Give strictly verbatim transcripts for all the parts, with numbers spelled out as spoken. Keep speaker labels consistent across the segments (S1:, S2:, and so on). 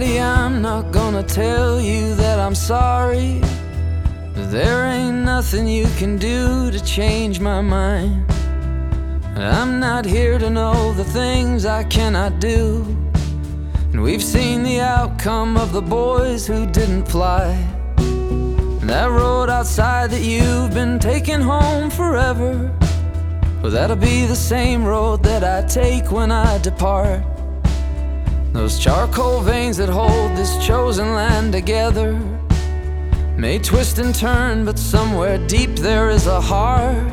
S1: Daddy, I'm not gonna tell you that I'm sorry, but there ain't nothing you can do to change my mind. And I'm not here to know the things I cannot do. And we've seen the outcome of the boys who didn't fly. And that road outside that you've been taking home forever, well, that'll be the same road that I take when I depart. Those charcoal veins that hold this chosen land together may twist and turn, but somewhere deep there is a heart.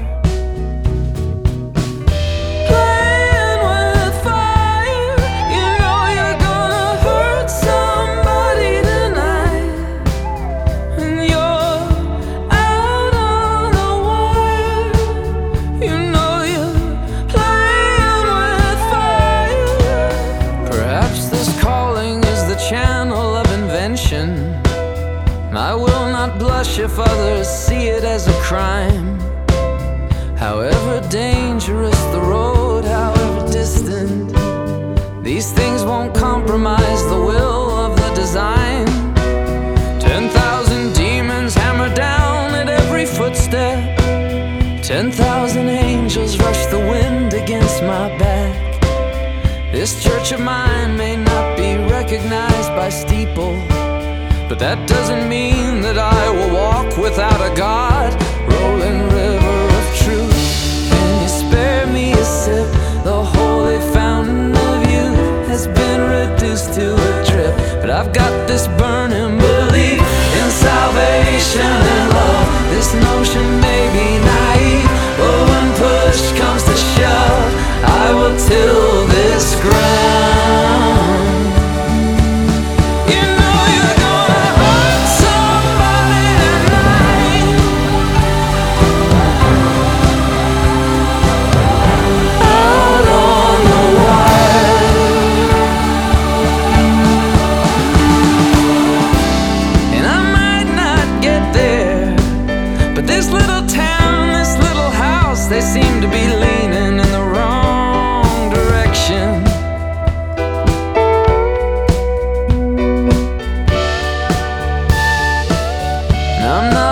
S1: Playing with fire, you know you're gonna hurt somebody tonight. And you're out on the wire, you know you're playing with fire. Perhaps this calling is the channel of invention. I will not blush if others see it as a crime. However dangerous the road, however distant, these things won't compromise the will of the design. Ten thousand demons hammer down at every footstep. Ten thousand angels rush the wind against my back. This church of mine may not be recognized by steeple, but that doesn't mean that I will walk without a God. Rolling river of truth, can you spare me a sip? The holy fountain of youth has been reduced to a drip, but I've got this burning belief in salvation and love. This notion may be naive, but when push comes to shove, I will till this ground. They seem to be leaning in the wrong direction. I'm not